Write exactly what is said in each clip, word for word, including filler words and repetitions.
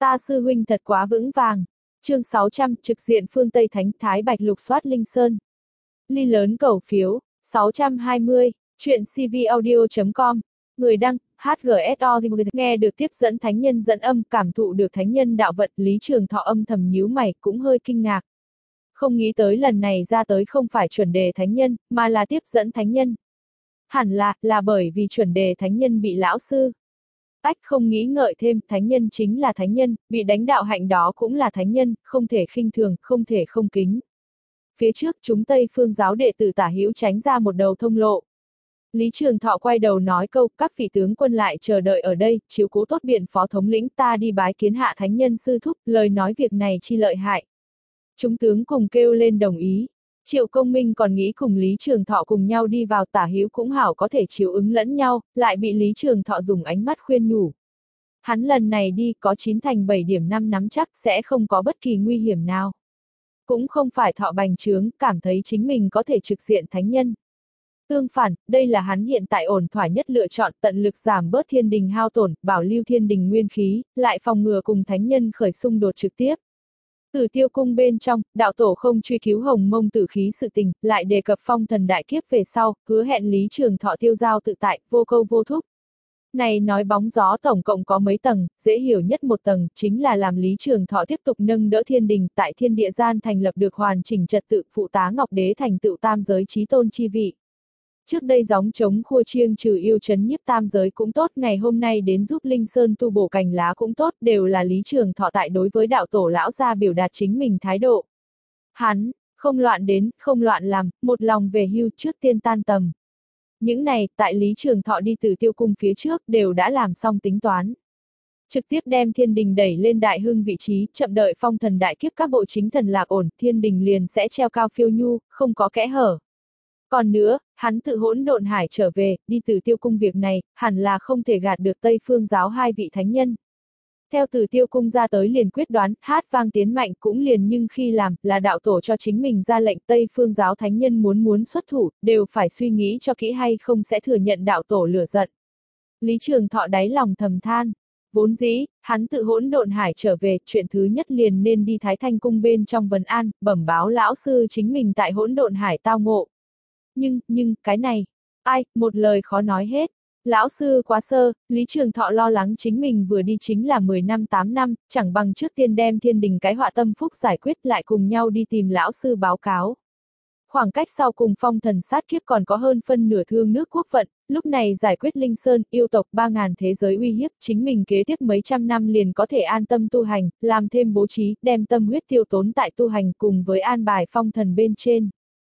Ta sư huynh thật quá vững vàng. Chương sáu trăm, trực diện phương Tây Thánh Thái Bạch lục soát Linh Sơn. Ly lớn cầu phiếu, sáu trăm hai mươi, chuyện cvaudio chấm com, người đăng, hát giê ét o, nghe được tiếp dẫn thánh nhân dẫn âm, cảm thụ được thánh nhân đạo vận, Lý Trường Thọ âm thầm nhíu mày, cũng hơi kinh ngạc. Không nghĩ tới lần này ra tới không phải chuẩn đề thánh nhân, mà là tiếp dẫn thánh nhân. Hẳn là, là bởi vì chuẩn đề thánh nhân bị lão sư. Ách không nghĩ ngợi thêm, thánh nhân chính là thánh nhân, bị đánh đạo hạnh đó cũng là thánh nhân, không thể khinh thường, không thể không kính. Phía trước chúng Tây Phương giáo đệ tử tả hữu tránh ra một đầu thông lộ. Lý Trường Thọ quay đầu nói câu, các vị tướng quân lại chờ đợi ở đây, chiếu cố tốt biện phó thống lĩnh, ta đi bái kiến hạ thánh nhân sư thúc, lời nói việc này chi lợi hại. Chúng tướng cùng kêu lên đồng ý. Triệu Công Minh còn nghĩ cùng Lý Trường Thọ cùng nhau đi vào, tả hữu cũng hảo có thể chiếu ứng lẫn nhau, lại bị Lý Trường Thọ dùng ánh mắt khuyên nhủ. Hắn lần này đi có chín thành bảy điểm năm nắm chắc sẽ không có bất kỳ nguy hiểm nào. Cũng không phải Thọ bành trướng, cảm thấy chính mình có thể trực diện thánh nhân. Tương phản, đây là hắn hiện tại ổn thỏa nhất lựa chọn, tận lực giảm bớt thiên đình hao tổn, bảo lưu thiên đình nguyên khí, lại phòng ngừa cùng thánh nhân khởi xung đột trực tiếp. Tử Tiêu cung bên trong, đạo tổ không truy cứu Hồng Mông tử khí sự tình, lại đề cập phong thần đại kiếp về sau, hứa hẹn Lý Trường Thọ tiêu giao tự tại, vô câu vô thúc. Này nói bóng gió tổng cộng có mấy tầng, dễ hiểu nhất một tầng, chính là làm Lý Trường Thọ tiếp tục nâng đỡ thiên đình, tại thiên địa gian thành lập được hoàn chỉnh trật tự, phụ tá Ngọc Đế thành tựu tam giới chí tôn chi vị. Trước đây gióng chống khua chiêng trừ yêu trấn nhiếp tam giới cũng tốt, ngày hôm nay đến giúp Linh Sơn tu bổ cành lá cũng tốt, đều là Lý Trường Thọ tại đối với đạo tổ lão gia biểu đạt chính mình thái độ. Hắn, không loạn đến, không loạn làm, một lòng về hưu trước tiên tan tầm. Những này, tại Lý Trường Thọ đi từ Tiêu cung phía trước, đều đã làm xong tính toán. Trực tiếp đem thiên đình đẩy lên đại hưng vị trí, chậm đợi phong thần đại kiếp các bộ chính thần lạc ổn, thiên đình liền sẽ treo cao phiêu nhu, không có kẽ hở. Còn nữa, hắn tự hỗn độn hải trở về, đi từ Tiêu cung việc này, hẳn là không thể gạt được Tây Phương giáo hai vị thánh nhân. Theo từ Tiêu cung ra tới liền quyết đoán, hát vang tiến mạnh cũng liền nhưng khi làm, là đạo tổ cho chính mình ra lệnh Tây Phương giáo thánh nhân muốn muốn xuất thủ, đều phải suy nghĩ cho kỹ hay không sẽ thừa nhận đạo tổ lửa giận. Lý Trường Thọ đáy lòng thầm than. Vốn dĩ, hắn tự hỗn độn hải trở về, chuyện thứ nhất liền nên đi Thái Thanh cung bên trong vấn an, bẩm báo lão sư chính mình tại hỗn độn hải tao ngộ. Nhưng, nhưng, cái này, ai, một lời khó nói hết. Lão sư quá sơ, Lý Trường Thọ lo lắng chính mình vừa đi chính là mười năm tám năm, chẳng bằng trước tiên đem thiên đình cái họa tâm phúc giải quyết lại cùng nhau đi tìm lão sư báo cáo. Khoảng cách sau cùng phong thần sát kiếp còn có hơn phân nửa thương nước quốc vận, lúc này giải quyết Linh Sơn, yêu tộc ba ngàn thế giới uy hiếp, chính mình kế tiếp mấy trăm năm liền có thể an tâm tu hành, làm thêm bố trí, đem tâm huyết tiêu tốn tại tu hành cùng với an bài phong thần bên trên.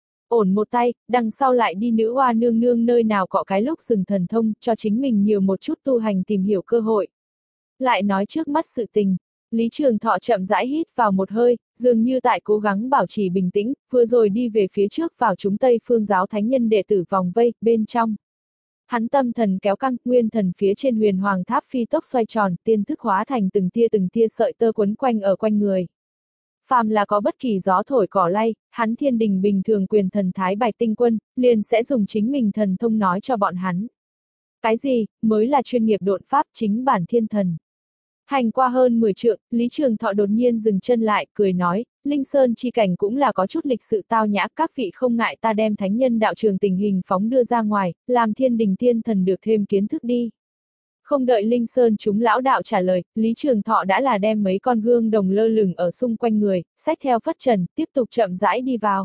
Ổn một tay, đằng sau lại đi nữ hoa nương nương nơi nào cọ cái lúc rừng thần thông, cho chính mình nhiều một chút tu hành tìm hiểu cơ hội. Lại nói trước mắt sự tình, Lý Trường Thọ chậm rãi hít vào một hơi, dường như tại cố gắng bảo trì bình tĩnh, vừa rồi đi về phía trước vào chúng Tây Phương giáo thánh nhân đệ tử vòng vây, bên trong. Hắn tâm thần kéo căng, nguyên thần phía trên huyền hoàng tháp phi tốc xoay tròn, tiên thức hóa thành từng tia từng tia sợi tơ quấn quanh ở quanh người. Phàm là có bất kỳ gió thổi cỏ lay, hắn thiên đình bình thường quyền thần Thái Bạch tinh quân, liền sẽ dùng chính mình thần thông nói cho bọn hắn. Cái gì, mới là chuyên nghiệp độn pháp chính bản thiên thần. Hành qua hơn mười trượng, Lý Trường Thọ đột nhiên dừng chân lại, cười nói, Linh Sơn chi cảnh cũng là có chút lịch sự tao nhã, các vị không ngại ta đem thánh nhân đạo trường tình hình phóng đưa ra ngoài, làm thiên đình thiên thần được thêm kiến thức đi. Không đợi Linh Sơn chúng lão đạo trả lời, Lý Trường Thọ đã là đem mấy con gương đồng lơ lửng ở xung quanh người, xách theo phất trần, tiếp tục chậm rãi đi vào.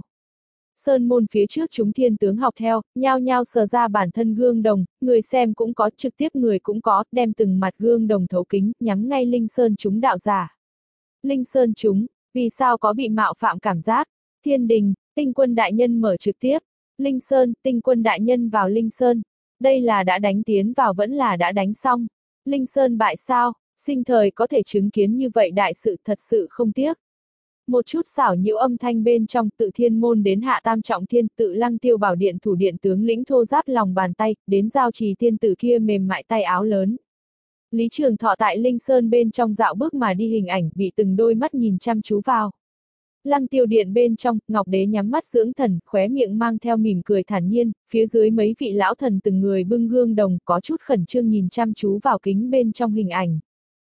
Sơn môn phía trước chúng thiên tướng học theo, nhao nhao sờ ra bản thân gương đồng, người xem cũng có, trực tiếp người cũng có, đem từng mặt gương đồng thấu kính, nhắm ngay Linh Sơn chúng đạo giả. Linh Sơn chúng, vì sao có bị mạo phạm cảm giác? Thiên đình, tinh quân đại nhân mở trực tiếp. Linh Sơn, tinh quân đại nhân vào Linh Sơn. Đây là đã đánh tiến vào vẫn là đã đánh xong. Linh Sơn bại sao, sinh thời có thể chứng kiến như vậy đại sự thật sự không tiếc. Một chút xảo nhiễu âm thanh bên trong tự thiên môn đến hạ tam trọng thiên tự lăng tiêu bảo điện thủ điện tướng lĩnh thô giáp lòng bàn tay, đến giao trì thiên tử kia mềm mại tay áo lớn. Lý Trường Thọ tại Linh Sơn bên trong dạo bước mà đi hình ảnh bị từng đôi mắt nhìn chăm chú vào. Lăng tiêu điện bên trong, Ngọc Đế nhắm mắt dưỡng thần, khóe miệng mang theo mỉm cười thản nhiên, phía dưới mấy vị lão thần từng người bưng gương đồng có chút khẩn trương nhìn chăm chú vào kính bên trong hình ảnh.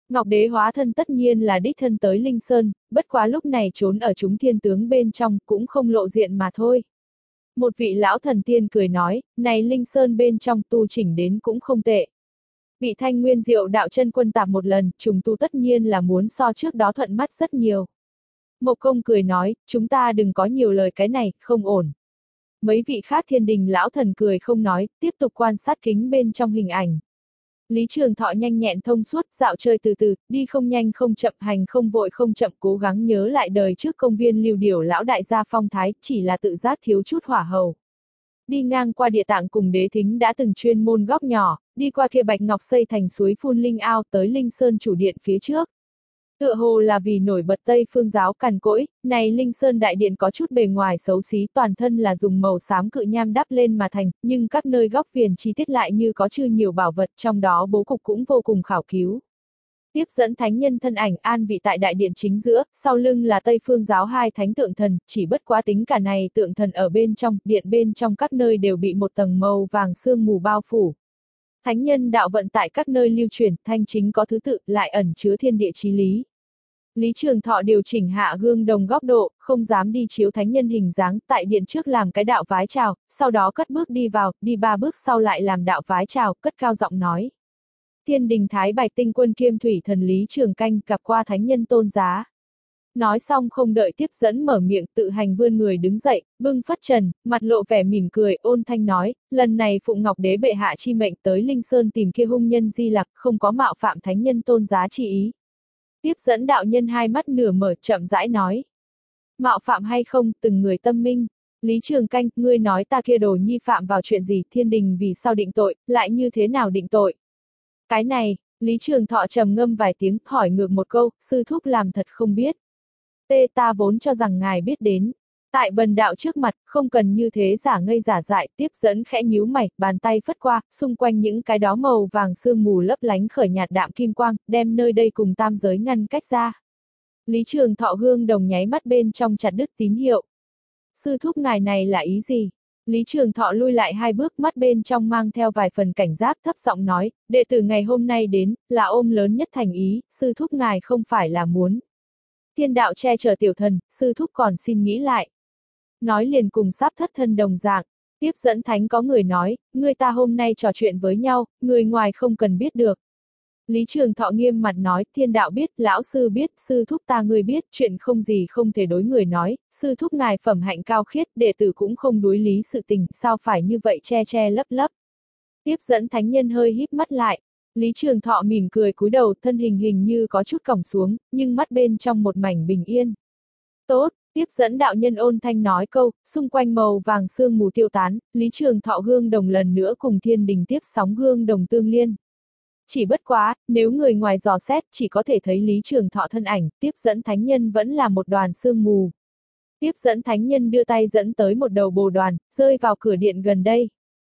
Ngọc Đế hóa thân tất nhiên là đích thân tới Linh Sơn, bất quá lúc này trốn ở chúng thiên tướng bên trong cũng không lộ diện mà thôi. Một vị lão thần tiên cười nói, này Linh Sơn bên trong tu chỉnh đến cũng không tệ. Bị Thanh Nguyên Diệu đạo chân quân tạp một lần, trùng tu tất nhiên là muốn so trước đó thuận mắt rất nhiều. Mộc Công cười nói, chúng ta đừng có nhiều lời cái này, không ổn. Mấy vị khác thiên đình lão thần cười không nói, tiếp tục quan sát kính bên trong hình ảnh. Lý Trường Thọ nhanh nhẹn thông suốt, dạo chơi từ từ, đi không nhanh không chậm, hành không vội không chậm, cố gắng nhớ lại đời trước công viên Lưu Điểu lão đại gia phong thái, chỉ là tự giác thiếu chút hỏa hầu. Đi ngang qua địa tạng cùng đế thính đã từng chuyên môn góc nhỏ, đi qua kia bạch ngọc xây thành suối phun linh ao tới Linh Sơn chủ điện phía trước. Tựa hồ là vì nổi bật Tây phương giáo cằn cỗi, này Linh Sơn đại điện có chút bề ngoài xấu xí, toàn thân là dùng màu xám cự nham đắp lên mà thành, nhưng các nơi góc viền chi tiết lại như có chư nhiều bảo vật, trong đó bố cục cũng vô cùng khảo cứu. Tiếp dẫn thánh nhân thân ảnh an vị tại đại điện chính giữa, sau lưng là Tây phương giáo hai thánh tượng thần, chỉ bất quá tính cả này tượng thần ở bên trong, điện bên trong các nơi đều bị một tầng màu vàng sương mù bao phủ. Thánh nhân đạo vận tại các nơi lưu truyền, thanh chính có thứ tự, lại ẩn chứa thiên địa chí lý. Lý Trường Thọ điều chỉnh hạ gương đồng góc độ, không dám đi chiếu thánh nhân hình dáng, tại điện trước làm cái đạo vái chào, sau đó cất bước đi vào, đi ba bước sau lại làm đạo vái chào, cất cao giọng nói. Thiên đình Thái Bạch tinh quân kiêm thủy thần Lý Trường Canh gặp qua thánh nhân tôn giá. Nói xong không đợi tiếp dẫn mở miệng, tự hành vươn người đứng dậy, bưng phất trần, mặt lộ vẻ mỉm cười, ôn thanh nói, lần này Phụng Ngọc Đế bệ hạ chi mệnh tới Linh Sơn tìm kia hung nhân Di Lặc, không có mạo phạm thánh nhân tôn giá chi ý. Tiếp dẫn đạo nhân hai mắt nửa mở, chậm rãi nói. Mạo phạm hay không, từng người tâm minh. Lý Trường Canh, ngươi nói ta kia đồ nhi phạm vào chuyện gì, thiên đình vì sao định tội, lại như thế nào định tội? Cái này, Lý Trường Thọ trầm ngâm vài tiếng, hỏi ngược một câu, sư thúc làm thật không biết. Tê ta vốn cho rằng ngài biết đến. Tại bần đạo trước mặt, không cần như thế giả ngây giả dại, tiếp dẫn khẽ nhíu mày, bàn tay phất qua, xung quanh những cái đó màu vàng sương mù lấp lánh khởi nhạt đạm kim quang, đem nơi đây cùng tam giới ngăn cách ra. Lý Trường Thọ gương đồng nháy mắt bên trong chặt đứt tín hiệu. Sư thúc ngài này là ý gì? Lý Trường Thọ lui lại hai bước, mắt bên trong mang theo vài phần cảnh giác, thấp giọng nói, đệ tử ngày hôm nay đến, là ôm lớn nhất thành ý, sư thúc ngài không phải là muốn. Thiên đạo che chở tiểu thần, sư thúc còn xin nghĩ lại. Nói liền cùng sắp thất thân đồng dạng. Tiếp dẫn thánh có người nói, người ta hôm nay trò chuyện với nhau, người ngoài không cần biết được. Lý Trường Thọ nghiêm mặt nói, thiên đạo biết, lão sư biết, sư thúc ta người biết, chuyện không gì không thể đối người nói, sư thúc ngài phẩm hạnh cao khiết, đệ tử cũng không đối lý sự tình, sao phải như vậy che che lấp lấp. Tiếp dẫn thánh nhân hơi híp mắt lại. Lý Trường Thọ mỉm cười cúi đầu, thân hình hình như có chút còng xuống, nhưng mắt bên trong một mảnh bình yên. Tốt, tiếp dẫn đạo nhân ôn thanh nói câu, xung quanh màu vàng sương mù tiêu tán, Lý Trường Thọ gương đồng lần nữa cùng thiên đình tiếp sóng gương đồng tương liên. Chỉ bất quá, nếu người ngoài dò xét chỉ có thể thấy Lý Trường Thọ thân ảnh, tiếp dẫn thánh nhân vẫn là một đoàn sương mù. Tiếp dẫn thánh nhân đưa tay dẫn tới một đầu bồ đoàn, rơi vào cửa điện gần đây.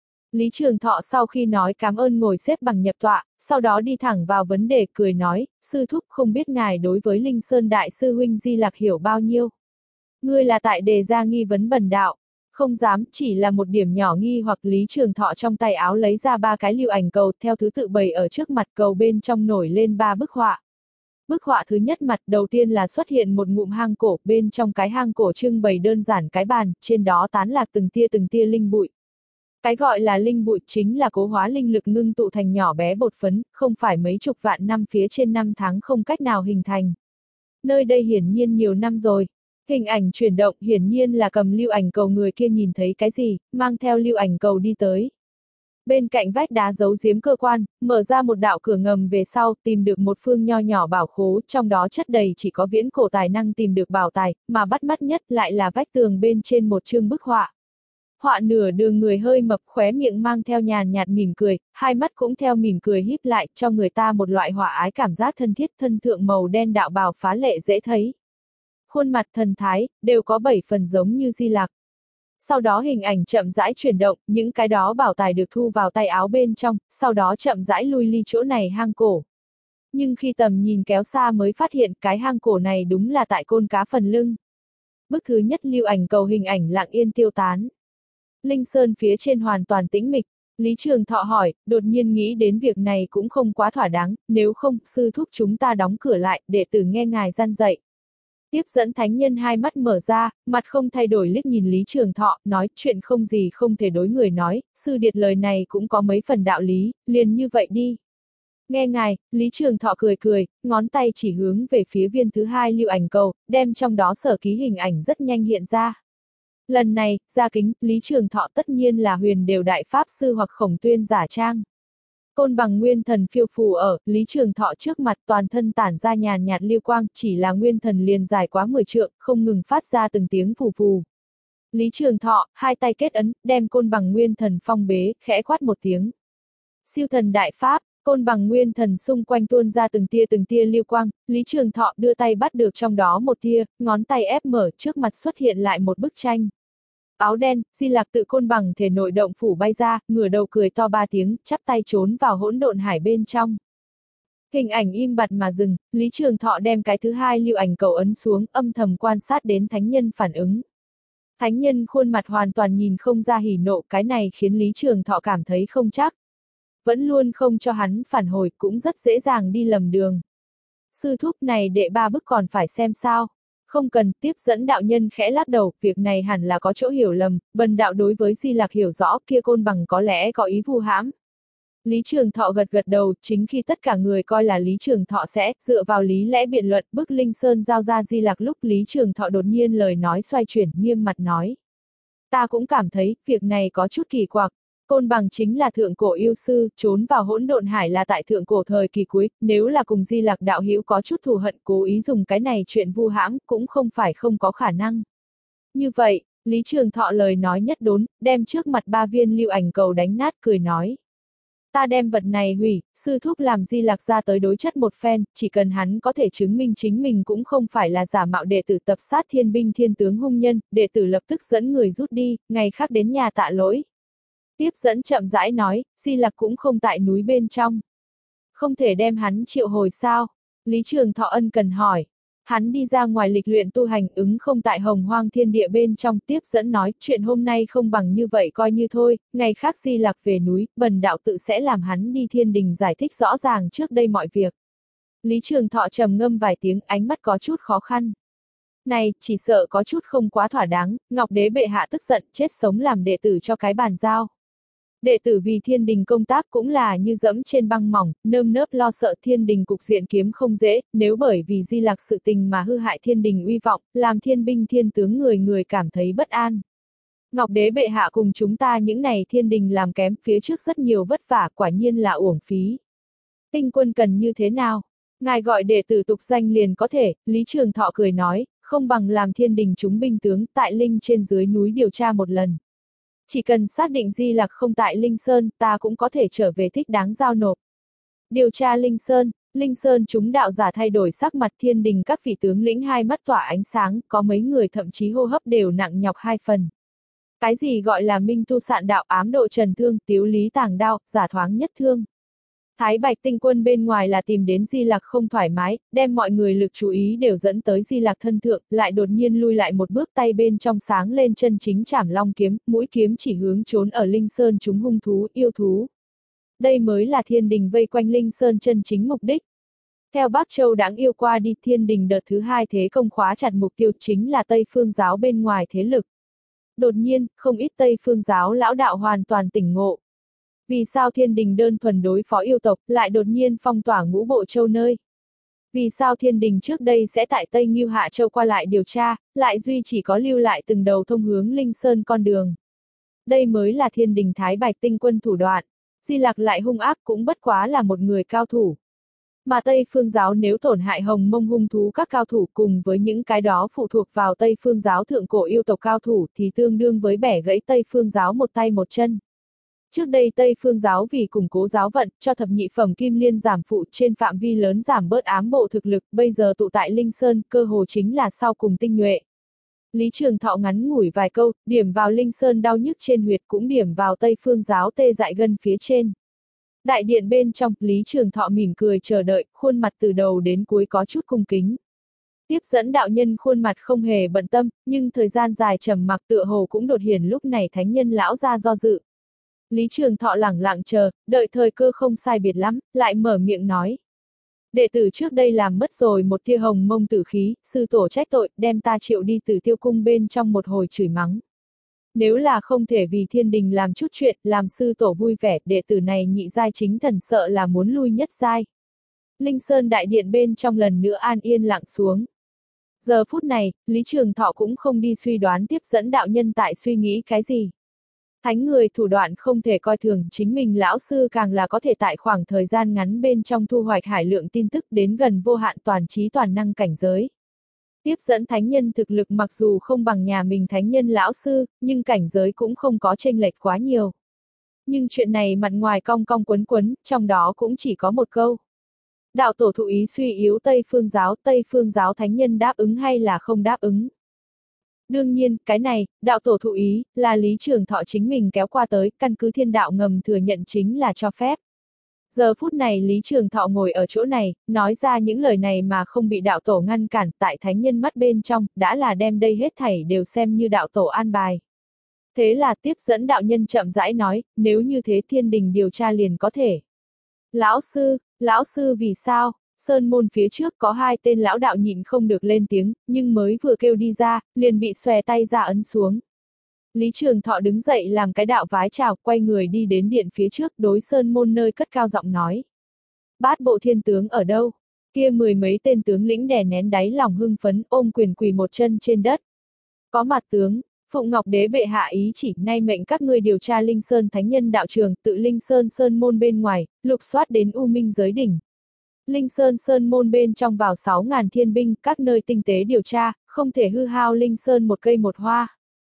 Lý Trường Thọ sau khi nói cảm ơn ngồi xếp bằng nhập tọa, sau đó đi thẳng vào vấn đề, cười nói, sư thúc không biết ngài đối với Linh Sơn Đại sư huynh Di Lặc hiểu bao nhiêu. Ngươi là tại đề ra nghi vấn bần đạo, không dám, chỉ là một điểm nhỏ nghi hoặc. Lý Trường Thọ trong tay áo lấy ra ba cái lưu ảnh cầu, theo thứ tự bày ở trước mặt, cầu bên trong nổi lên ba bức họa. Bức họa thứ nhất mặt đầu tiên là xuất hiện một ngụm hang cổ, bên trong cái hang cổ trưng bày đơn giản cái bàn, trên đó tán lạc từng tia từng tia linh bụi. Cái gọi là linh bụi chính là cố hóa linh lực ngưng tụ thành nhỏ bé bột phấn, không phải mấy chục vạn năm phía trên năm tháng không cách nào hình thành. Nơi đây hiển nhiên nhiều năm rồi. Hình ảnh chuyển động, hiển nhiên là cầm lưu ảnh cầu người kia nhìn thấy cái gì, mang theo lưu ảnh cầu đi tới. Bên cạnh vách đá giấu giếm cơ quan, mở ra một đạo cửa ngầm về sau, tìm được một phương nho nhỏ bảo khố, trong đó chất đầy chỉ có viễn cổ tài năng tìm được bảo tài, mà bắt mắt nhất lại là vách tường bên trên một chương bức họa. Họa nửa đường người hơi mập, khóe miệng mang theo nhàn nhạt mỉm cười, hai mắt cũng theo mỉm cười híp lại, cho người ta một loại họa ái cảm giác thân thiết, thân thượng màu đen đạo bào phá lệ dễ thấy. Khuôn mặt thần thái, đều có bảy phần giống như Di Lặc. Sau đó hình ảnh chậm rãi chuyển động, những cái đó bảo tài được thu vào tay áo bên trong, sau đó chậm rãi lui ly chỗ này hang cổ. Nhưng khi tầm nhìn kéo xa mới phát hiện cái hang cổ này đúng là tại côn cá phần lưng. Bức thứ nhất lưu ảnh cầu hình ảnh lặng yên tiêu tán. Linh Sơn phía trên hoàn toàn tĩnh mịch, Lý Trường Thọ hỏi, đột nhiên nghĩ đến việc này cũng không quá thỏa đáng, nếu không, sư thúc chúng ta đóng cửa lại, đệ tử nghe ngài gian dạy. Tiếp dẫn thánh nhân hai mắt mở ra, mặt không thay đổi liếc nhìn Lý Trường Thọ, nói chuyện không gì không thể đối người nói, sư điệt lời này cũng có mấy phần đạo lý, liền như vậy đi. Nghe ngài, Lý Trường Thọ cười cười, ngón tay chỉ hướng về phía viên thứ hai lưu ảnh cầu, đem trong đó sở ký hình ảnh rất nhanh hiện ra. Lần này, ra kính, Lý Trường Thọ tất nhiên là huyền đều đại pháp sư hoặc khổng tuyên giả trang. Côn bằng nguyên thần phiêu phù ở, Lý Trường Thọ trước mặt toàn thân tản ra nhàn nhạt lưu quang, chỉ là nguyên thần liền dài quá mười trượng, không ngừng phát ra từng tiếng phù phù. Lý Trường Thọ, hai tay kết ấn, đem côn bằng nguyên thần phong bế, khẽ quát một tiếng. Siêu thần đại pháp, côn bằng nguyên thần xung quanh tuôn ra từng tia từng tia lưu quang, Lý Trường Thọ đưa tay bắt được trong đó một tia, ngón tay ép mở, trước mặt xuất hiện lại một bức tranh. Áo đen, Di Lạc tự côn bằng thể nội động phủ bay ra, ngửa đầu cười to ba tiếng, chắp tay trốn vào hỗn độn hải bên trong. Hình ảnh im bặt mà dừng, Lý Trường Thọ đem cái thứ hai lưu ảnh cầu ấn xuống, âm thầm quan sát đến thánh nhân phản ứng. Thánh nhân khuôn mặt hoàn toàn nhìn không ra hỉ nộ, cái này khiến Lý Trường Thọ cảm thấy không chắc. Vẫn luôn không cho hắn phản hồi, cũng rất dễ dàng đi lầm đường. Sư thúc này đệ ba bức còn phải xem sao. Không cần, tiếp dẫn đạo nhân khẽ lắc đầu, việc này hẳn là có chỗ hiểu lầm, bần đạo đối với Di Lạc hiểu rõ, kia côn bằng có lẽ có ý vu hãm. Lý Trường Thọ gật gật đầu, chính khi tất cả người coi là Lý Trường Thọ sẽ, dựa vào lý lẽ biện luận, bức Linh Sơn giao ra Di Lạc lúc Lý Trường Thọ đột nhiên lời nói xoay chuyển, nghiêm mặt nói. Ta cũng cảm thấy, việc này có chút kỳ quặc. Côn bằng chính là thượng cổ yêu sư, trốn vào hỗn độn hải là tại thượng cổ thời kỳ cuối, nếu là cùng Di Lạc đạo hữu có chút thù hận cố ý dùng cái này chuyện vu hãm, cũng không phải không có khả năng. Như vậy, Lý Trường Thọ lời nói nhất đốn, đem trước mặt ba viên lưu ảnh cầu đánh nát cười nói. Ta đem vật này hủy, sư thúc làm Di Lạc ra tới đối chất một phen, chỉ cần hắn có thể chứng minh chính mình cũng không phải là giả mạo đệ tử tập sát thiên binh thiên tướng hung nhân, đệ tử lập tức dẫn người rút đi, ngày khác đến nhà tạ lỗi. Tiếp dẫn chậm rãi nói, Di Lạc cũng không tại núi bên trong. Không thể đem hắn triệu hồi sao? Lý Trường Thọ ân cần hỏi. Hắn đi ra ngoài lịch luyện tu hành ứng không tại hồng hoang thiên địa bên trong, tiếp dẫn nói, chuyện hôm nay không bằng như vậy coi như thôi, ngày khác Di Lạc về núi, bần đạo tự sẽ làm hắn đi thiên đình giải thích rõ ràng trước đây mọi việc. Lý Trường Thọ trầm ngâm vài tiếng, ánh mắt có chút khó khăn. Này, chỉ sợ có chút không quá thỏa đáng, Ngọc Đế bệ hạ tức giận, chết sống làm đệ tử cho cái bàn giao. Đệ tử vì thiên đình công tác cũng là như dẫm trên băng mỏng, nơm nớp lo sợ thiên đình cục diện kiếm không dễ, nếu bởi vì Di Lạc sự tình mà hư hại thiên đình uy vọng, làm thiên binh thiên tướng người người cảm thấy bất an. Ngọc Đế bệ hạ cùng chúng ta những này thiên đình làm kém phía trước rất nhiều vất vả, quả nhiên là uổng phí. Tinh quân cần như thế nào? Ngài gọi đệ tử tục danh liền có thể, Lý Trường Thọ cười nói, không bằng làm thiên đình chúng binh tướng tại Linh trên dưới núi điều tra một lần. Chỉ cần xác định Di Lạc không tại Linh Sơn, ta cũng có thể trở về thích đáng giao nộp. Điều tra Linh Sơn, Linh Sơn chúng đạo giả thay đổi sắc mặt thiên đình các vị tướng lĩnh hai mắt tỏa ánh sáng, có mấy người thậm chí hô hấp đều nặng nhọc hai phần. Cái gì gọi là minh tu sạn đạo ám độ trần thương, tiếu lý tàng đao, giả thoáng nhất thương. Thái Bạch tinh quân bên ngoài là tìm đến Di Lạc không thoải mái, đem mọi người lực chú ý đều dẫn tới Di Lạc thân thượng, lại đột nhiên lui lại một bước tay bên trong sáng lên chân chính chảm long kiếm, mũi kiếm chỉ hướng trốn ở Linh Sơn chúng hung thú, yêu thú. Đây mới là thiên đình vây quanh Linh Sơn chân chính mục đích. Theo Bắc Châu đáng yêu qua đi thiên đình đợt thứ hai thế công khóa chặt mục tiêu chính là Tây Phương giáo bên ngoài thế lực. Đột nhiên, không ít Tây Phương giáo lão đạo hoàn toàn tỉnh ngộ. Vì sao thiên đình đơn thuần đối phó yêu tộc, lại đột nhiên phong tỏa ngũ bộ châu nơi? Vì sao thiên đình trước đây sẽ tại Tây Ngưu Hạ Châu qua lại điều tra, lại duy chỉ có lưu lại từng đầu thông hướng Linh Sơn con đường? Đây mới là thiên đình Thái Bạch tinh quân thủ đoạn. Di Lạc lại hung ác cũng bất quá là một người cao thủ. Mà Tây Phương giáo nếu tổn hại hồng mông hung thú các cao thủ cùng với những cái đó phụ thuộc vào Tây Phương giáo thượng cổ yêu tộc cao thủ thì tương đương với bẻ gãy Tây Phương giáo một tay một chân. Trước đây Tây Phương giáo vì củng cố giáo vận, cho thập nhị phẩm kim liên giảm phụ trên phạm vi lớn giảm bớt ám bộ thực lực, bây giờ tụ tại Linh Sơn, cơ hồ chính là sau cùng tinh nhuệ. Lý Trường Thọ ngắn ngủi vài câu, điểm vào Linh Sơn đau nhức trên huyệt cũng điểm vào Tây Phương giáo tê dại gân phía trên. Đại điện bên trong, Lý Trường Thọ mỉm cười chờ đợi, khuôn mặt từ đầu đến cuối có chút cung kính. Tiếp dẫn đạo nhân khuôn mặt không hề bận tâm, nhưng thời gian dài trầm mặc tựa hồ cũng đột hiển lúc này thánh nhân lão ra do dự. Lý Trường Thọ lẳng lặng chờ, đợi thời cơ không sai biệt lắm, lại mở miệng nói. Đệ tử trước đây làm mất rồi một tia hồng mông tử khí, sư tổ trách tội, đem ta triệu đi Tử Tiêu cung bên trong một hồi chửi mắng. Nếu là không thể vì thiên đình làm chút chuyện, làm sư tổ vui vẻ, đệ tử này nhị giai chính thần sợ là muốn lui nhất giai. Linh Sơn đại điện bên trong lần nữa an yên lặng xuống. Giờ phút này, Lý Trường Thọ cũng không đi suy đoán tiếp dẫn đạo nhân tại suy nghĩ cái gì. Thánh người thủ đoạn không thể coi thường, chính mình lão sư càng là có thể tại khoảng thời gian ngắn bên trong thu hoạch hải lượng tin tức đến gần vô hạn toàn trí toàn năng cảnh giới. Tiếp dẫn thánh nhân thực lực mặc dù không bằng nhà mình thánh nhân lão sư, nhưng cảnh giới cũng không có chênh lệch quá nhiều. Nhưng chuyện này mặt ngoài cong cong quấn quấn, trong đó cũng chỉ có một câu. Đạo tổ thụ ý suy yếu Tây Phương giáo, Tây Phương giáo thánh nhân đáp ứng hay là không đáp ứng. Đương nhiên, cái này, đạo tổ thụ ý, là Lý Trường Thọ chính mình kéo qua tới, căn cứ thiên đạo ngầm thừa nhận chính là cho phép. Giờ phút này Lý Trường Thọ ngồi ở chỗ này, nói ra những lời này mà không bị đạo tổ ngăn cản, tại thánh nhân mắt bên trong, đã là đem đây hết thảy đều xem như đạo tổ an bài. Thế là tiếp dẫn đạo nhân chậm rãi nói, nếu như thế thiên đình điều tra liền có thể. Lão sư, lão sư vì sao? Sơn môn phía trước có hai tên lão đạo nhịn không được lên tiếng, nhưng mới vừa kêu đi ra, liền bị xòe tay ra ấn xuống. Lý Trường Thọ đứng dậy làm cái đạo vái chào, quay người đi đến điện phía trước, đối Sơn môn nơi cất cao giọng nói. Bát bộ thiên tướng ở đâu? Kia mười mấy tên tướng lĩnh đè nén đáy lòng hưng phấn, ôm quyền quỳ một chân trên đất. Có mặt tướng, Phụng Ngọc Đế bệ hạ ý chỉ, nay mệnh các ngươi điều tra Linh Sơn Thánh Nhân đạo trường, tự Linh Sơn Sơn môn bên ngoài, lục soát đến U Minh giới đỉnh. Linh Sơn Sơn môn bên trong vào sáu ngàn thiên binh, các nơi tinh tế điều tra, không thể hư hao Linh Sơn một cây một hoa.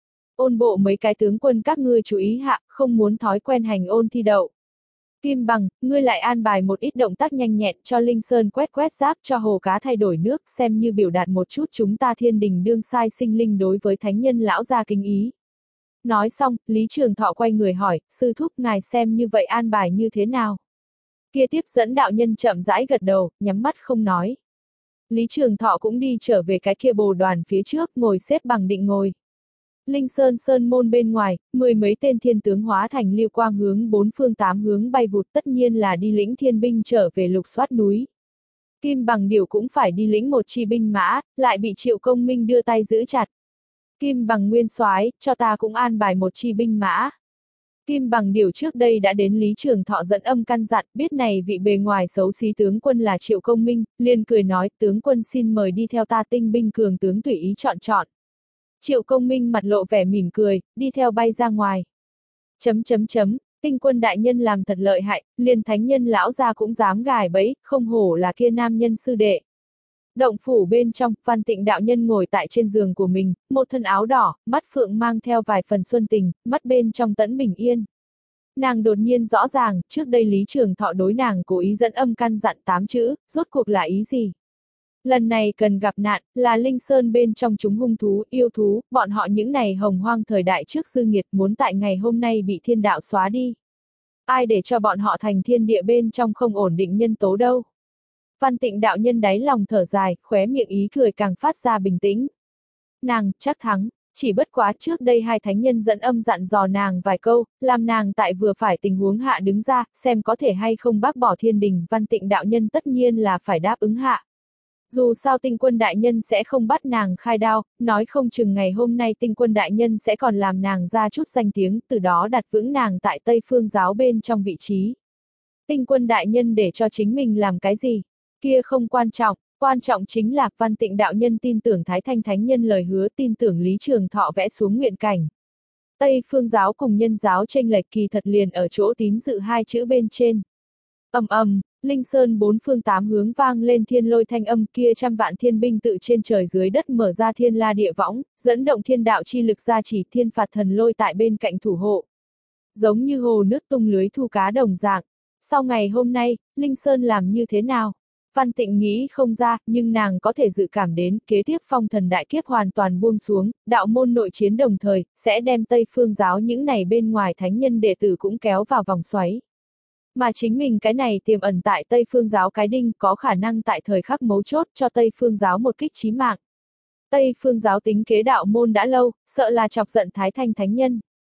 Ôn bộ mấy cái tướng quân các ngươi chú ý hạ, không muốn thói quen hành ôn thi đậu. Kim Bằng, ngươi lại an bài một ít động tác nhanh nhẹn cho Linh Sơn quét quét rác, cho hồ cá thay đổi nước, xem như biểu đạt một chút chúng ta thiên đình đương sai sinh linh đối với thánh nhân lão gia kính ý. Nói xong, Lý Trường Thọ quay người hỏi, sư thúc ngài xem như vậy an bài như thế nào? Kia tiếp dẫn đạo nhân chậm rãi gật đầu, nhắm mắt không nói. Lý Trường Thọ cũng đi trở về cái kia bồ đoàn phía trước, ngồi xếp bằng định ngồi. Linh Sơn Sơn môn bên ngoài, mười mấy tên thiên tướng hóa thành lưu quang hướng bốn phương tám hướng bay vụt, tất nhiên là đi lĩnh thiên binh trở về lục soát núi. Kim Bằng Điểu cũng phải đi lĩnh một chi binh mã, lại bị Triệu Công Minh đưa tay giữ chặt. Kim Bằng nguyên soái, cho ta cũng an bài một chi binh mã. Kim Bằng Điểu trước đây đã đến Lý Trường Thọ dẫn âm căn dặn, biết này vị bề ngoài xấu xí tướng quân là Triệu Công Minh, liền cười nói, tướng quân xin mời đi theo ta, tinh binh cường tướng tùy ý chọn chọn. Triệu Công Minh mặt lộ vẻ mỉm cười, đi theo bay ra ngoài. Chấm chấm chấm, tinh quân đại nhân làm thật lợi hại, liền thánh nhân lão gia cũng dám gài bẫy, không hổ là kia nam nhân sư đệ. Động phủ bên trong, Văn Tịnh đạo nhân ngồi tại trên giường của mình, một thân áo đỏ, mắt phượng mang theo vài phần xuân tình, mắt bên trong tẫn bình yên. Nàng đột nhiên rõ ràng, trước đây Lý Trường Thọ đối nàng cố ý dẫn âm căn dặn tám chữ, rốt cuộc là ý gì? Lần này cần gặp nạn, là Linh Sơn bên trong chúng hung thú, yêu thú, bọn họ những này hồng hoang thời đại trước dư nghiệt muốn tại ngày hôm nay bị thiên đạo xóa đi. Ai để cho bọn họ thành thiên địa bên trong không ổn định nhân tố đâu? Văn Tịnh đạo nhân đáy lòng thở dài, khóe miệng ý cười càng phát ra bình tĩnh. Nàng, chắc thắng, chỉ bất quá trước đây hai thánh nhân dẫn âm dặn dò nàng vài câu, làm nàng tại vừa phải tình huống hạ đứng ra, xem có thể hay không bác bỏ thiên đình, Văn Tịnh đạo nhân tất nhiên là phải đáp ứng hạ. Dù sao tinh quân đại nhân sẽ không bắt nàng khai đao, nói không chừng ngày hôm nay tinh quân đại nhân sẽ còn làm nàng ra chút danh tiếng, từ đó đặt vững nàng tại Tây Phương giáo bên trong vị trí. Tinh quân đại nhân để cho chính mình làm cái gì? Kia không quan trọng, quan trọng chính là Văn Tịnh đạo nhân tin tưởng Thái Thanh Thánh Nhân lời hứa, tin tưởng Lý Trường Thọ vẽ xuống nguyện cảnh. Tây Phương giáo cùng nhân giáo chênh lệch kỳ thật liền ở chỗ tín dự hai chữ bên trên. Ầm ầm, Linh Sơn bốn phương tám hướng vang lên thiên lôi thanh âm, kia trăm vạn thiên binh tự trên trời dưới đất mở ra thiên la địa võng, dẫn động thiên đạo chi lực ra chỉ, thiên phạt thần lôi tại bên cạnh thủ hộ. Giống như hồ nước tung lưới thu cá đồng dạng. Sau ngày hôm nay, Linh Sơn làm như thế nào? Văn Tịnh nghĩ không ra, nhưng nàng có thể dự cảm đến, kế tiếp phong thần đại kiếp hoàn toàn buông xuống, đạo môn nội chiến đồng thời, sẽ đem Tây Phương giáo những này bên ngoài thánh nhân đệ tử cũng kéo vào vòng xoáy. Mà chính mình cái này tiềm ẩn tại Tây Phương giáo cái đinh có khả năng tại thời khắc mấu chốt cho Tây Phương giáo một kích chí mạng. Tây Phương giáo tính kế đạo môn đã lâu, sợ là chọc giận Thái Thanh Thánh Nhân.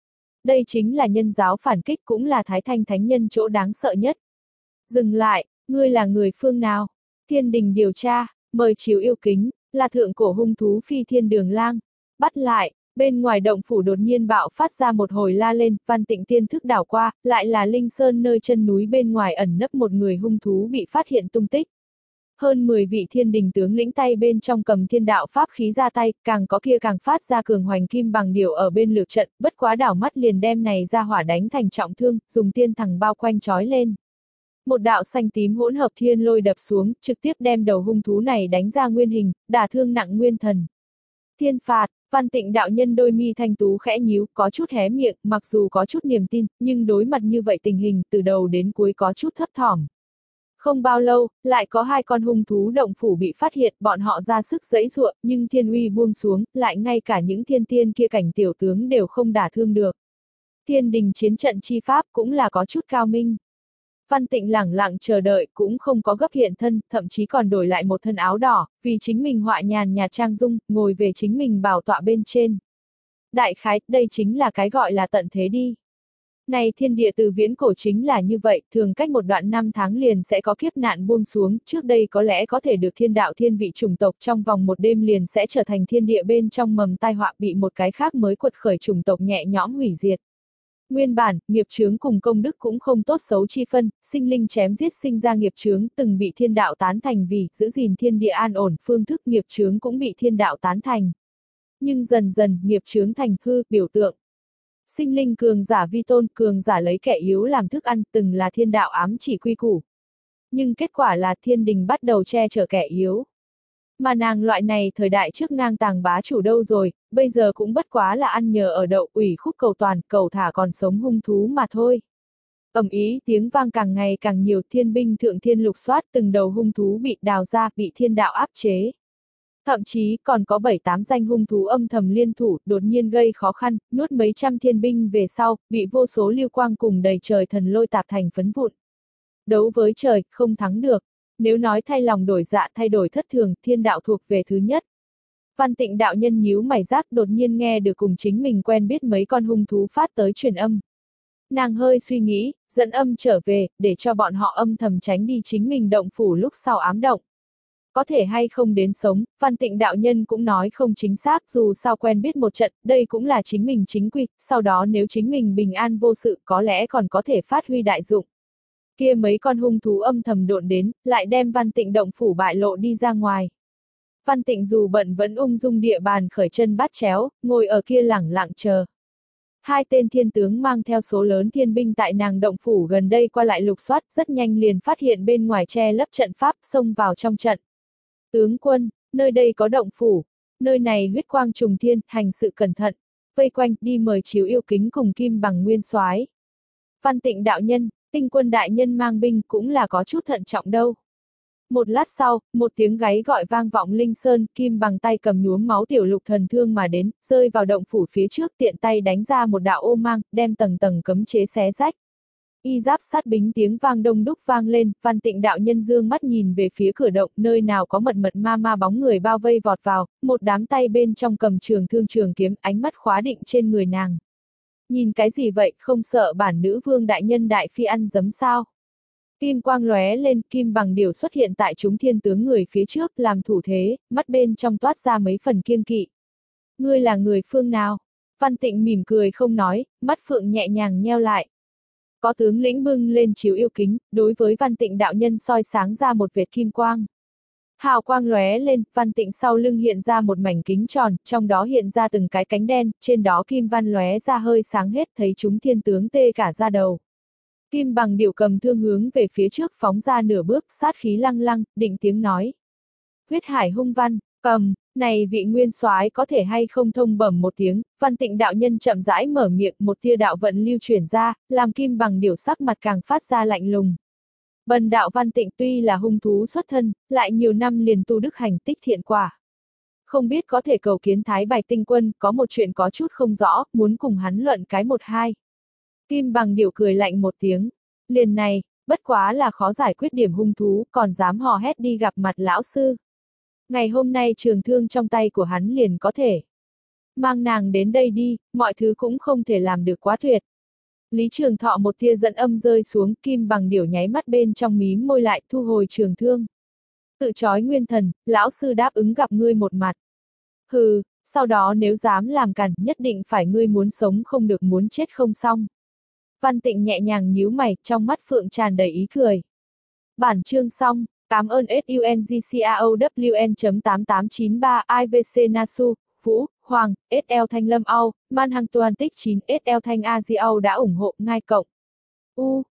Đây chính là nhân giáo phản kích, cũng là Thái Thanh Thánh Nhân chỗ đáng sợ nhất. Dừng lại, ngươi là người phương nào? Thiên đình điều tra, mời chiếu yêu kính, là thượng cổ hung thú Phi Thiên Đường Lang. Bắt lại, bên ngoài động phủ đột nhiên bạo phát ra một hồi la lên, Văn Tịnh tiên thức đảo qua, lại là Linh Sơn nơi chân núi bên ngoài ẩn nấp một người hung thú bị phát hiện tung tích. Hơn mười vị thiên đình tướng lĩnh tay bên trong cầm thiên đạo pháp khí ra tay, càng có kia càng phát ra cường hoành kim bằng điểu ở bên lược trận, bất quá đảo mắt liền đem này ra hỏa đánh thành trọng thương, dùng tiên thẳng bao quanh trói lên. Một đạo xanh tím hỗn hợp thiên lôi đập xuống, trực tiếp đem đầu hung thú này đánh ra nguyên hình, đả thương nặng nguyên thần. Thiên phạt, Văn Tịnh đạo nhân đôi mi thanh tú khẽ nhíu, có chút hé miệng, mặc dù có chút niềm tin, nhưng đối mặt như vậy tình hình, từ đầu đến cuối có chút thấp thỏm. Không bao lâu, lại có hai con hung thú động phủ bị phát hiện, bọn họ ra sức giãy giụa, nhưng thiên uy buông xuống, lại ngay cả những thiên tiên kia cảnh tiểu tướng đều không đả thương được. Thiên đình chiến trận chi pháp cũng là có chút cao minh. Văn Tịnh lẳng lặng chờ đợi, cũng không có gấp hiện thân, thậm chí còn đổi lại một thân áo đỏ, vì chính mình họa nhàn nhạt trang dung, ngồi về chính mình bảo tọa bên trên. Đại khái, đây chính là cái gọi là tận thế đi. Này thiên địa từ viễn cổ chính là như vậy, thường cách một đoạn năm tháng liền sẽ có kiếp nạn buông xuống, trước đây có lẽ có thể được thiên đạo thiên vị chủng tộc trong vòng một đêm liền sẽ trở thành thiên địa bên trong mầm tai họa, bị một cái khác mới quật khởi chủng tộc nhẹ nhõm hủy diệt. Nguyên bản, nghiệp chướng cùng công đức cũng không tốt xấu chi phân, sinh linh chém giết sinh ra nghiệp chướng, từng bị thiên đạo tán thành vì giữ gìn thiên địa an ổn, phương thức nghiệp chướng cũng bị thiên đạo tán thành. Nhưng dần dần, nghiệp chướng thành hư, biểu tượng. Sinh linh cường giả vi tôn, cường giả lấy kẻ yếu làm thức ăn, từng là thiên đạo ám chỉ quy củ. Nhưng kết quả là thiên đình bắt đầu che chở kẻ yếu. Mà nàng loại này thời đại trước ngang tàng bá chủ đâu rồi, bây giờ cũng bất quá là ăn nhờ ở đậu, ủy khúc cầu toàn, cầu thả còn sống hung thú mà thôi. Ầm ý tiếng vang càng ngày càng nhiều, thiên binh thượng thiên lục soát, từng đầu hung thú bị đào ra, bị thiên đạo áp chế. Thậm chí còn có bảy tám danh hung thú âm thầm liên thủ, đột nhiên gây khó khăn, nuốt mấy trăm thiên binh về sau, bị vô số lưu quang cùng đầy trời thần lôi tạp thành phấn vụn. Đấu với trời, không thắng được. Nếu nói thay lòng đổi dạ, thay đổi thất thường, thiên đạo thuộc về thứ nhất. Văn Tịnh đạo nhân nhíu mày giác, đột nhiên nghe được cùng chính mình quen biết mấy con hung thú phát tới truyền âm. Nàng hơi suy nghĩ, dẫn âm trở về, để cho bọn họ âm thầm tránh đi chính mình động phủ lúc sau ám động. Có thể hay không đến sống, Văn Tịnh đạo nhân cũng nói không chính xác, dù sao quen biết một trận, đây cũng là chính mình chính quy, sau đó nếu chính mình bình an vô sự có lẽ còn có thể phát huy đại dụng. Kia mấy con hung thú âm thầm độn đến, lại đem Văn Tịnh động phủ bại lộ đi ra ngoài. Văn Tịnh dù bận vẫn ung dung địa bàn khởi chân bắt chéo, ngồi ở kia lẳng lặng chờ. Hai tên thiên tướng mang theo số lớn thiên binh tại nàng động phủ gần đây qua lại lục soát, rất nhanh liền phát hiện bên ngoài che lấp trận pháp, xông vào trong trận. Tướng quân, nơi đây có động phủ, nơi này huyết quang trùng thiên, hành sự cẩn thận, vây quanh, đi mời chiếu yêu kính cùng kim bằng nguyên soái. Văn Tịnh đạo nhân, Tinh Quân đại nhân mang binh cũng là có chút thận trọng đâu. Một lát sau, một tiếng gáy gọi vang vọng Linh Sơn, kim bằng tay cầm nhuốm máu tiểu lục thần thương mà đến, rơi vào động phủ phía trước, tiện tay đánh ra một đạo ô mang, đem tầng tầng cấm chế xé rách. Y giáp sát bính tiếng vang đông đúc vang lên, Văn Tịnh đạo nhân dương mắt nhìn về phía cửa động, nơi nào có mật mật ma ma bóng người bao vây vọt vào, một đám tay bên trong cầm trường thương trường kiếm, ánh mắt khóa định trên người nàng. Nhìn cái gì vậy, không sợ bản nữ vương đại nhân đại phi ăn giấm sao? Kim quang lóe lên, kim bằng điểu xuất hiện tại chúng thiên tướng người phía trước, làm thủ thế, mắt bên trong toát ra mấy phần kiêng kỵ. Ngươi là người phương nào? Văn Tịnh mỉm cười không nói, mắt phượng nhẹ nhàng nheo lại. Có tướng lĩnh bưng lên chiếu yêu kính, đối với Văn Tịnh đạo nhân soi sáng ra một vệt kim quang. Hào quang lóe lên, Văn Tịnh sau lưng hiện ra một mảnh kính tròn, trong đó hiện ra từng cái cánh đen, trên đó kim văn lóe ra hơi sáng hết, thấy chúng thiên tướng tê cả da đầu. Kim bằng điểu cầm thương hướng về phía trước phóng ra nửa bước, sát khí lăng lăng, định tiếng nói. Huyết hải hung văn, cầm, này vị nguyên soái có thể hay không thông bẩm một tiếng, Văn Tịnh đạo nhân chậm rãi mở miệng, một tia đạo vận lưu chuyển ra, làm kim bằng điểu sắc mặt càng phát ra lạnh lùng. Bần đạo Văn Tịnh tuy là hung thú xuất thân, lại nhiều năm liền tu đức hành tích thiện quả. Không biết có thể cầu kiến Thái Bạch Tinh Quân, có một chuyện có chút không rõ, muốn cùng hắn luận cái một hai. Kim bằng điểu cười lạnh một tiếng, liền này, bất quá là khó giải quyết điểm hung thú, còn dám hò hét đi gặp mặt lão sư. Ngày hôm nay trường thương trong tay của hắn liền có thể. mang nàng đến đây đi, mọi thứ cũng không thể làm được quá tuyệt. Lý Trường Thọ một tia giận âm rơi xuống, Kim Bằng Điểu nháy mắt bên trong mím môi lại, thu hồi trường thương. Tự chói nguyên thần, lão sư đáp ứng gặp ngươi một mặt. Hừ, sau đó nếu dám làm cản, nhất định phải ngươi muốn sống không được muốn chết không xong. Văn Tịnh nhẹ nhàng nhíu mày, trong mắt phượng tràn đầy ý cười. Bản chương xong, cảm ơn sungcaown chấm tám tám chín ba i vê xê Nasu, Vũ, Hoàng, ét lờ Thanh Lâm Au, Man Hang Tuan Tích chín ét lờ Thanh A Di Au đã ủng hộ ngay cộng. U